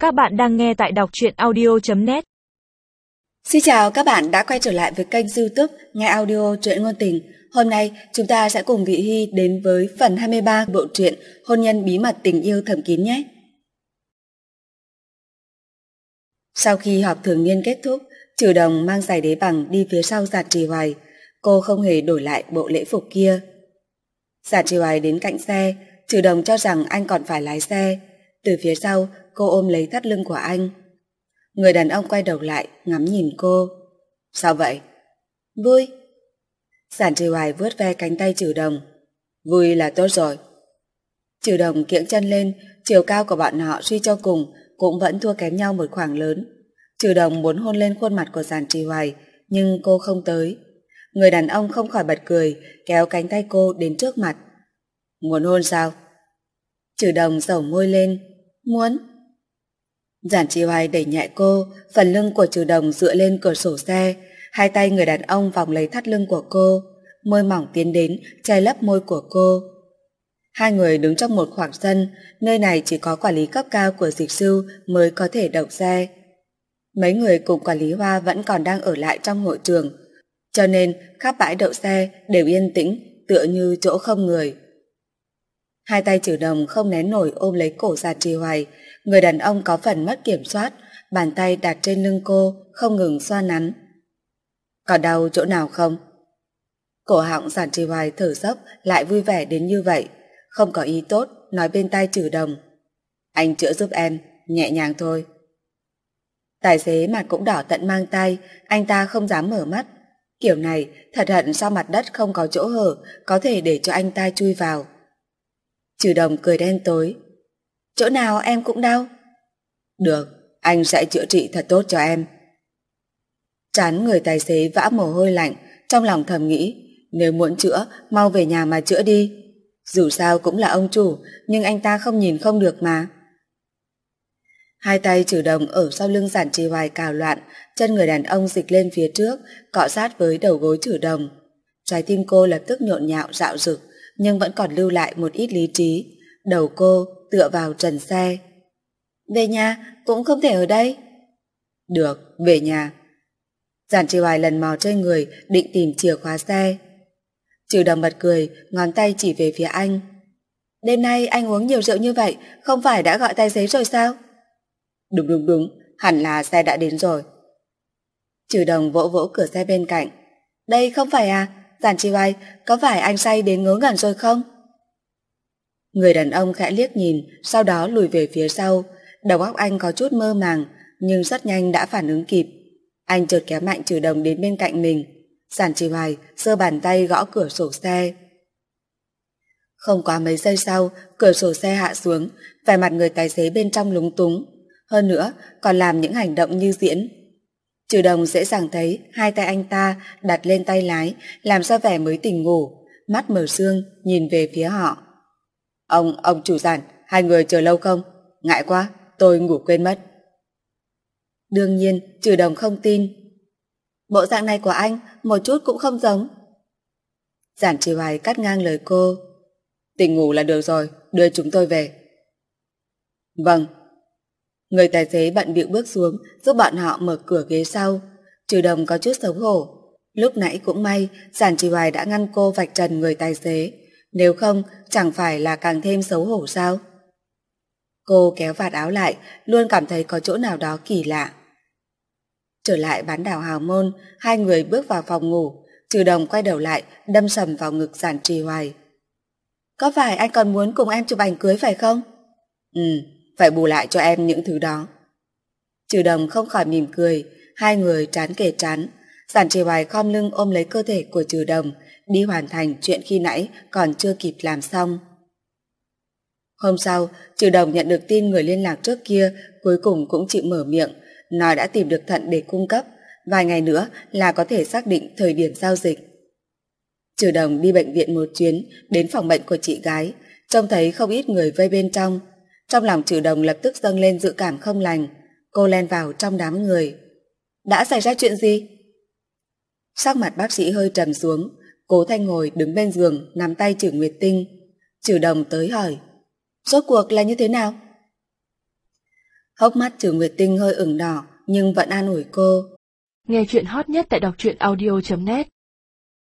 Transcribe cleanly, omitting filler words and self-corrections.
Các bạn đang nghe tại đọc truyện audio.net. Xin chào các bạn đã quay trở lại với kênh YouTube Nghe Audio Truyện Ngôn Tình. Hôm nay chúng ta sẽ cùng Vị Hy đến với phần 23 bộ truyện Hôn nhân bí mật tình yêu thầm kín nhé. Sau khi họp thường niên kết thúc, Trừ Đồng mang giày đế bằng đi phía sau Giản Trì Hoài. Cô không hề đổi lại bộ lễ phục kia. Giản Trì Hoài đến cạnh xe, Trừ Đồng cho rằng anh còn phải lái xe. Từ phía sau, cô ôm lấy thắt lưng của anh. Người đàn ông quay đầu lại, ngắm nhìn cô. Sao vậy? Vui. Giản Trì Hoài vuốt ve cánh tay Trừ Đồng. Vui là tốt rồi. Trừ Đồng kiễng chân lên, chiều cao của bọn họ suy cho cùng cũng vẫn thua kém nhau một khoảng lớn. Trừ Đồng muốn hôn lên khuôn mặt của Giản Trì Hoài, nhưng cô không tới. Người đàn ông không khỏi bật cười, kéo cánh tay cô đến trước mặt. Muốn hôn sao? Trừ Đồng dẩu môi lên. Muốn. Giản Trì Hoài đẩy nhẹ cô, phần lưng của Trừ Đồng dựa lên cửa sổ xe, hai tay người đàn ông vòng lấy thắt lưng của cô, môi mỏng tiến đến che lấp môi của cô. Hai người đứng trong một khoảng sân, nơi này chỉ có quản lý cấp cao của Dịch Sư mới có thể đậu xe. Mấy người cùng quản lý Hoa vẫn còn đang ở lại trong hội trường, cho nên khắp bãi đậu xe đều yên tĩnh, tựa như chỗ không người. Hai tay Trừ Đồng không nén nổi ôm lấy cổ Giản Trì Hoài, người đàn ông có phần mất kiểm soát, bàn tay đặt trên lưng cô, không ngừng xoa nắn. Còn đau chỗ nào không? Cổ họng Giản Trì Hoài thở dốc lại vui vẻ đến như vậy, không có ý tốt, nói bên tai Trừ Đồng. Anh chữa giúp em, nhẹ nhàng thôi. Tài xế mặt cũng đỏ tận mang tay, anh ta không dám mở mắt. Kiểu này, thật hận sao mặt đất không có chỗ hở, có thể để cho anh ta chui vào. Trừ Đồng cười đen tối. Chỗ nào em cũng đau. Được, anh sẽ chữa trị thật tốt cho em. Trán người tài xế vã mồ hôi lạnh, trong lòng thầm nghĩ, nếu muốn chữa, mau về nhà mà chữa đi. Dù sao cũng là ông chủ, nhưng anh ta không nhìn không được mà. Hai tay Trừ Đồng ở sau lưng Giản Trì Hoài cào loạn, chân người đàn ông dịch lên phía trước, cọ sát với đầu gối Trừ Đồng. Trái tim cô lập tức nhộn nhạo dạo dực, nhưng vẫn còn lưu lại một ít lý trí. Đầu cô tựa vào trần xe. Về nhà, cũng không thể ở đây. Được, về nhà. Giản Trì Hoài lần mò trên người, định tìm chìa khóa xe. Trừ Đồng bật cười, ngón tay chỉ về phía anh. Đêm nay anh uống nhiều rượu như vậy, không phải đã gọi tài xế rồi sao? Đúng, hẳn là xe đã đến rồi. Trừ Đồng vỗ vỗ cửa xe bên cạnh. Đây không phải à, Giản Trì Hoài, có phải anh say đến ngớ ngẩn rồi không? Người đàn ông khẽ liếc nhìn, sau đó lùi về phía sau. Đầu óc anh có chút mơ màng, nhưng rất nhanh đã phản ứng kịp. Anh chợt kéo mạnh Trừ Đồng đến bên cạnh mình. Giản Trì Hoài giơ bàn tay gõ cửa sổ xe. Không quá mấy giây sau, cửa sổ xe hạ xuống, vẻ mặt người tài xế bên trong lúng túng. Hơn nữa, còn làm những hành động như diễn. Trừ Đồng dễ dàng thấy hai tay anh ta đặt lên tay lái, làm ra vẻ mới tỉnh ngủ, mắt mở sương nhìn về phía họ. Ông chủ Giản, hai người chờ lâu không? Ngại quá, tôi ngủ quên mất. Đương nhiên, Trừ Đồng không tin. Bộ dạng này của anh một chút cũng không giống. Giản Trì Hoài cắt ngang lời cô. Tỉnh ngủ là được rồi, đưa chúng tôi về. Vâng. Người tài xế bận bịu bước xuống, giúp bọn họ mở cửa ghế sau. Trừ Đồng có chút xấu hổ. Lúc nãy cũng may, Giản Trì Hoài đã ngăn cô vạch trần người tài xế. Nếu không, chẳng phải là càng thêm xấu hổ sao? Cô kéo vạt áo lại, luôn cảm thấy có chỗ nào đó kỳ lạ. Trở lại bán đảo Hào Môn, hai người bước vào phòng ngủ. Trừ Đồng quay đầu lại, đâm sầm vào ngực Giản Trì Hoài. Có phải anh còn muốn cùng em chụp ảnh cưới phải không? Phải bù lại cho em những thứ đó. Trừ Đồng không khỏi mỉm cười, hai người trán kề trán. Giản Trì Hoài khom lưng ôm lấy cơ thể của Trừ Đồng, đi hoàn thành chuyện khi nãy còn chưa kịp làm xong. Hôm sau, Trừ Đồng nhận được tin người liên lạc trước kia cuối cùng cũng chịu mở miệng, nói đã tìm được thận để cung cấp, vài ngày nữa là có thể xác định thời điểm giao dịch. Trừ Đồng đi bệnh viện một chuyến, đến phòng bệnh của chị gái, trông thấy không ít người vây bên trong. Trong lòng Trừ Đồng lập tức dâng lên dự cảm không lành. Cô len vào trong đám người. Đã xảy ra chuyện gì? Sắc mặt bác sĩ hơi trầm xuống. Cố Thanh ngồi đứng bên giường, nắm tay Trừ Nguyệt Tinh. Trừ Đồng tới hỏi. Rốt cuộc là như thế nào? Hốc mắt Trừ Nguyệt Tinh hơi ửng đỏ nhưng vẫn an ủi cô. Nghe chuyện hot nhất tại đọc truyện audio.net